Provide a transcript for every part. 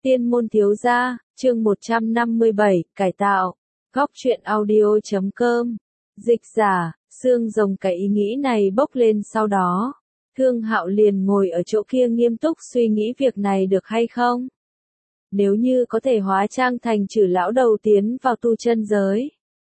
Tiên môn thiếu gia, chương 157, cải tạo. Góc truyện audio.com. Dịch giả, xương rồng. Cái ý nghĩ này bốc lên sau đó. Thương Hạo liền ngồi ở chỗ kia nghiêm túc suy nghĩ việc này được hay không. Nếu như có thể hóa trang thành Trử lão đầu tiến vào tu chân giới.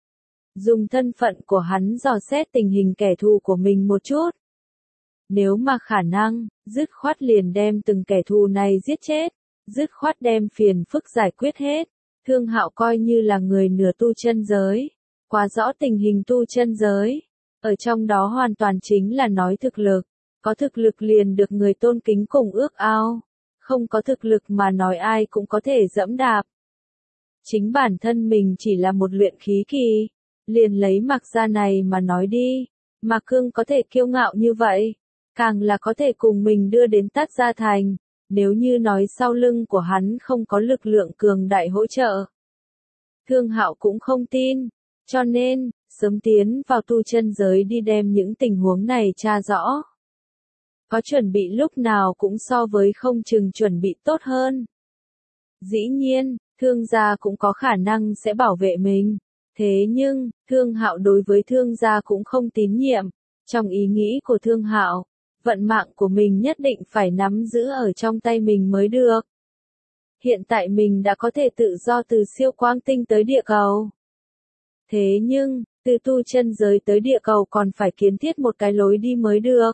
Dùng thân phận của hắn dò xét tình hình kẻ thù của mình một chút. Nếu mà khả năng, dứt khoát liền đem từng kẻ thù này giết chết. Dứt khoát đem phiền phức giải quyết hết. Thương Hạo coi như là người nửa tu chân giới. Quá rõ tình hình tu chân giới. Ở trong đó hoàn toàn chính là nói thực lực. Có thực lực liền được người tôn kính cùng ước ao. Không có thực lực mà nói ai cũng có thể dẫm đạp. Chính bản thân mình chỉ là một luyện khí kỳ. Liền lấy Mạc Gia này mà nói đi. Mạc Cương có thể kiêu ngạo như vậy. Càng là có thể cùng mình đưa đến Tát Gia Thành. Nếu như nói sau lưng của hắn không có lực lượng cường đại hỗ trợ. Thương Hạo cũng không tin. Cho nên, sớm tiến vào tu chân giới đi đem những tình huống này tra rõ. Có chuẩn bị lúc nào cũng so với không chừng chuẩn bị tốt hơn. Dĩ nhiên, thương gia cũng có khả năng sẽ bảo vệ mình. Thế nhưng, Thương Hạo đối với thương gia cũng không tín nhiệm. Trong ý nghĩ của Thương Hạo, vận mạng của mình nhất định phải nắm giữ ở trong tay mình mới được. Hiện tại mình đã có thể tự do từ siêu quang tinh tới địa cầu. Thế nhưng, từ tu chân giới tới địa cầu còn phải kiến thiết một cái lối đi mới được.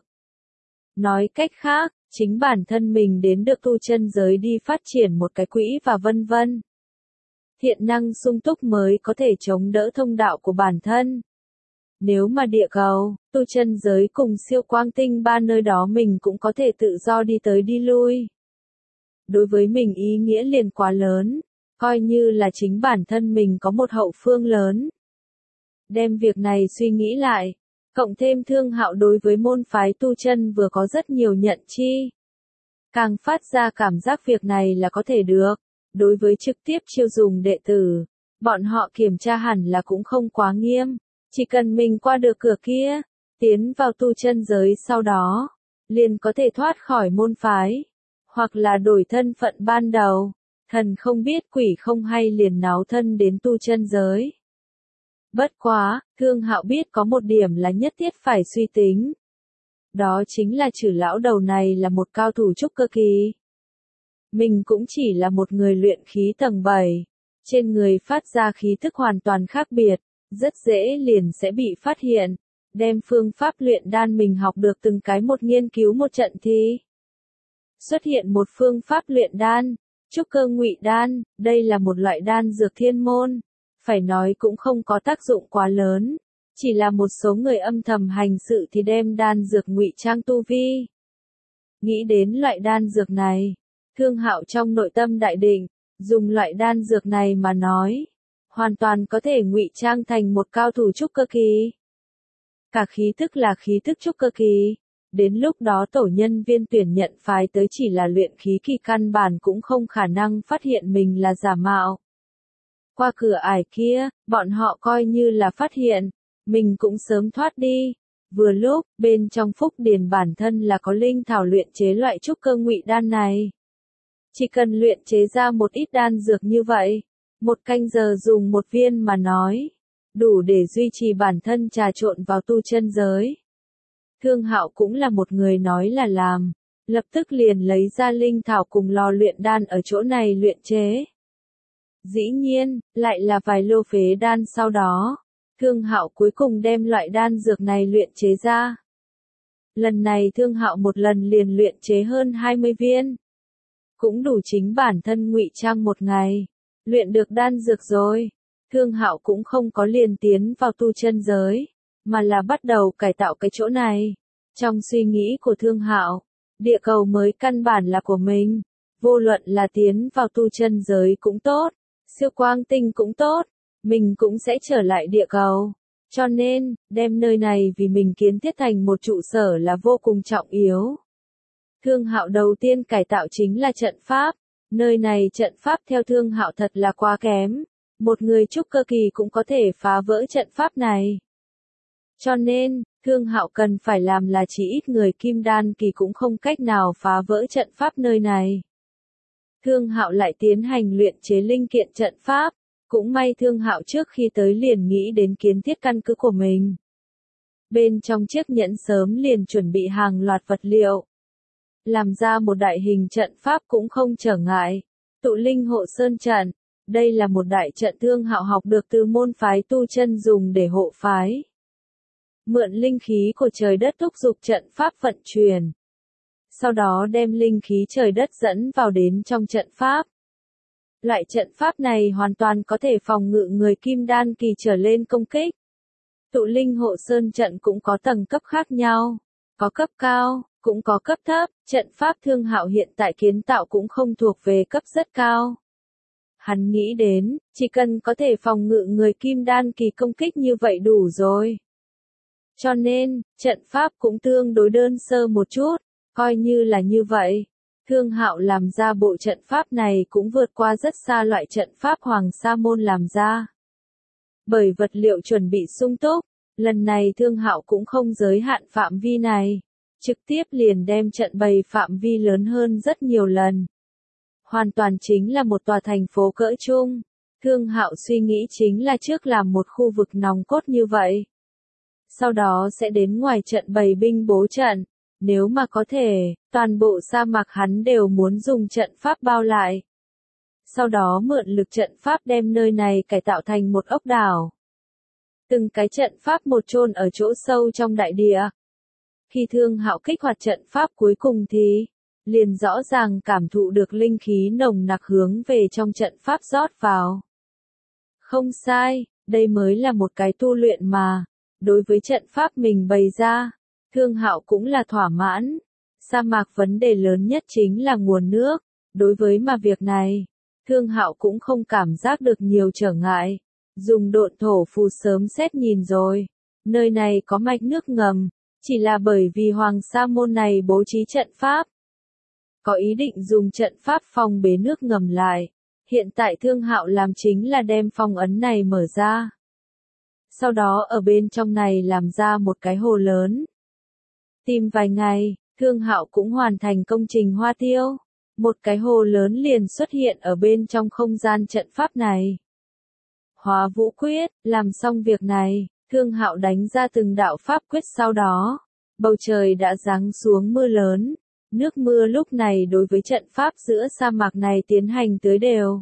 Nói cách khác, chính bản thân mình đến được tu chân giới đi phát triển một cái quỹ và vân vân. Thiện năng sung túc mới có thể chống đỡ thông đạo của bản thân. Nếu mà địa cầu, tu chân giới cùng siêu quang tinh ba nơi đó mình cũng có thể tự do đi tới đi lui. Đối với mình ý nghĩa liền quá lớn, coi như là chính bản thân mình có một hậu phương lớn. Đem việc này suy nghĩ lại, cộng thêm Thương Hạo đối với môn phái tu chân vừa có rất nhiều nhận chi. Càng phát ra cảm giác việc này là có thể được, đối với trực tiếp chiêu dùng đệ tử, bọn họ kiểm tra hẳn là cũng không quá nghiêm. Chỉ cần mình qua được cửa kia, tiến vào tu chân giới sau đó, liền có thể thoát khỏi môn phái, hoặc là đổi thân phận ban đầu, thần không biết quỷ không hay liền náo thân đến tu chân giới. Bất quá, Thương Hạo biết có một điểm là nhất thiết phải suy tính. Đó chính là Trử lão đầu này là một cao thủ trúc cơ kỳ. Mình cũng chỉ là một người luyện khí tầng 7, trên người phát ra khí thức hoàn toàn khác biệt. Rất dễ liền sẽ bị phát hiện, đem phương pháp luyện đan mình học được từng cái một nghiên cứu một trận thì xuất hiện một phương pháp luyện đan, trúc cơ ngụy đan, đây là một loại đan dược thiên môn, phải nói cũng không có tác dụng quá lớn, chỉ là một số người âm thầm hành sự thì đem đan dược ngụy trang tu vi. Nghĩ đến loại đan dược này, Thương Hạo trong nội tâm đại định, dùng loại đan dược này mà nói. Hoàn toàn có thể ngụy trang thành một cao thủ trúc cơ kỳ. Cả khí thức là khí thức trúc cơ kỳ. Đến lúc đó tổ nhân viên tuyển nhận phái tới chỉ là luyện khí kỳ căn bản cũng không khả năng phát hiện mình là giả mạo. Qua cửa ải kia, bọn họ coi như là phát hiện, mình cũng sớm thoát đi. Vừa lúc, bên trong phúc điền bản thân là có linh thảo luyện chế loại trúc cơ ngụy đan này. Chỉ cần luyện chế ra một ít đan dược như vậy. Một canh giờ dùng một viên mà nói, đủ để duy trì bản thân trà trộn vào tu chân giới. Thương Hạo cũng là một người nói là làm, lập tức liền lấy ra linh thảo cùng lò luyện đan ở chỗ này luyện chế. Dĩ nhiên, lại là vài lô phế đan sau đó, Thương Hạo cuối cùng đem loại đan dược này luyện chế ra. Lần này Thương Hạo một lần liền luyện chế hơn 20 viên. Cũng đủ chính bản thân ngụy trang một ngày. Luyện được đan dược rồi, Thương Hạo cũng không có liền tiến vào tu chân giới, mà là bắt đầu cải tạo cái chỗ này. Trong suy nghĩ của Thương Hạo, địa cầu mới căn bản là của mình, vô luận là tiến vào tu chân giới cũng tốt, siêu quang tinh cũng tốt, mình cũng sẽ trở lại địa cầu. Cho nên, đem nơi này vì mình kiến thiết thành một trụ sở là vô cùng trọng yếu. Thương Hạo đầu tiên cải tạo chính là trận pháp. Nơi này trận pháp theo Thương Hạo thật là quá kém, một người trúc cơ kỳ cũng có thể phá vỡ trận pháp này. Cho nên, Thương Hạo cần phải làm là chỉ ít người kim đan kỳ cũng không cách nào phá vỡ trận pháp nơi này. Thương Hạo lại tiến hành luyện chế linh kiện trận pháp. Cũng may Thương Hạo trước khi tới liền nghĩ đến kiến thiết căn cứ của mình. Bên trong chiếc nhẫn sớm liền chuẩn bị hàng loạt vật liệu. Làm ra một đại hình trận pháp cũng không trở ngại. Tụ linh hộ sơn trận. Đây là một đại trận Thương Hạo học được từ môn phái tu chân dùng để hộ phái. Mượn linh khí của trời đất thúc giục trận pháp vận chuyển. Sau đó đem linh khí trời đất dẫn vào đến trong trận pháp. Loại trận pháp này hoàn toàn có thể phòng ngự người kim đan kỳ trở lên công kích. Tụ linh hộ sơn trận cũng có tầng cấp khác nhau. Có cấp cao, cũng có cấp thấp. Trận pháp Thương Hạo hiện tại kiến tạo cũng không thuộc về cấp rất cao. Hắn nghĩ đến, chỉ cần có thể phòng ngự người kim đan kỳ công kích như vậy đủ rồi. Cho nên, trận pháp cũng tương đối đơn sơ một chút, coi như là như vậy. Thương Hạo làm ra bộ trận pháp này cũng vượt qua rất xa loại trận pháp Hoàng Sa Môn làm ra. Bởi vật liệu chuẩn bị sung túc, lần này Thương Hạo cũng không giới hạn phạm vi này, trực tiếp liền đem trận bày phạm vi lớn hơn rất nhiều lần. Hoàn toàn chính là một tòa thành phố cỡ trung. Thương Hạo suy nghĩ chính là trước làm một khu vực nòng cốt như vậy. Sau đó sẽ đến ngoài trận bày binh bố trận. Nếu mà có thể, toàn bộ sa mạc hắn đều muốn dùng trận pháp bao lại. Sau đó mượn lực trận pháp đem nơi này cải tạo thành một ốc đảo. Từng cái trận pháp một chôn ở chỗ sâu trong đại địa. Khi Thương Hạo kích hoạt trận pháp cuối cùng thì, liền rõ ràng cảm thụ được linh khí nồng nặc hướng về trong trận pháp rót vào. Không sai, đây mới là một cái tu luyện mà. Đối với trận pháp mình bày ra, Thương Hạo cũng là thỏa mãn. Sa mạc vấn đề lớn nhất chính là nguồn nước. Đối với mà việc này, Thương Hạo cũng không cảm giác được nhiều trở ngại. Dùng độn thổ phù sớm xét nhìn rồi. Nơi này có mạch nước ngầm, chỉ là bởi vì Hoàng Sa Môn này bố trí trận pháp. Có ý định dùng trận pháp phong bế nước ngầm lại. Hiện tại Thương Hạo làm chính là đem phong ấn này mở ra. Sau đó ở bên trong này làm ra một cái hồ lớn. Tìm vài ngày, Thương Hạo cũng hoàn thành công trình hoa tiêu. Một cái hồ lớn liền xuất hiện ở bên trong không gian trận pháp này. Hóa vũ quyết, làm xong việc này, Thương Hạo đánh ra từng đạo pháp quyết sau đó. Bầu trời đã giáng xuống mưa lớn. Nước mưa lúc này đối với trận pháp giữa sa mạc này tiến hành tưới đều.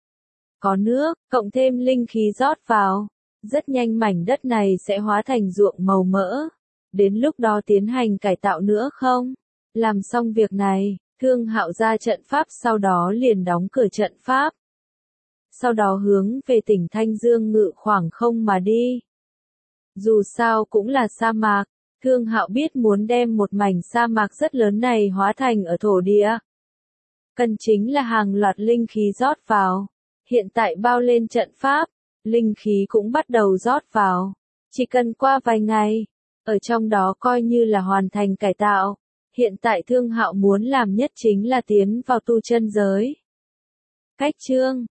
Có nước, cộng thêm linh khí rót vào. Rất nhanh mảnh đất này sẽ hóa thành ruộng màu mỡ. Đến lúc đó tiến hành cải tạo nữa không? Làm xong việc này, Thương Hạo ra trận pháp sau đó liền đóng cửa trận pháp. Sau đó hướng về tỉnh Thanh Dương ngự khoảng không mà đi. Dù sao cũng là sa mạc, Thương Hạo biết muốn đem một mảnh sa mạc rất lớn này hóa thành ở thổ địa. Cần chính là hàng loạt linh khí rót vào. Hiện tại bao lên trận pháp, linh khí cũng bắt đầu rót vào. Chỉ cần qua vài ngày, ở trong đó coi như là hoàn thành cải tạo. Hiện tại Thương Hạo muốn làm nhất chính là tiến vào tu chân giới. Cách chương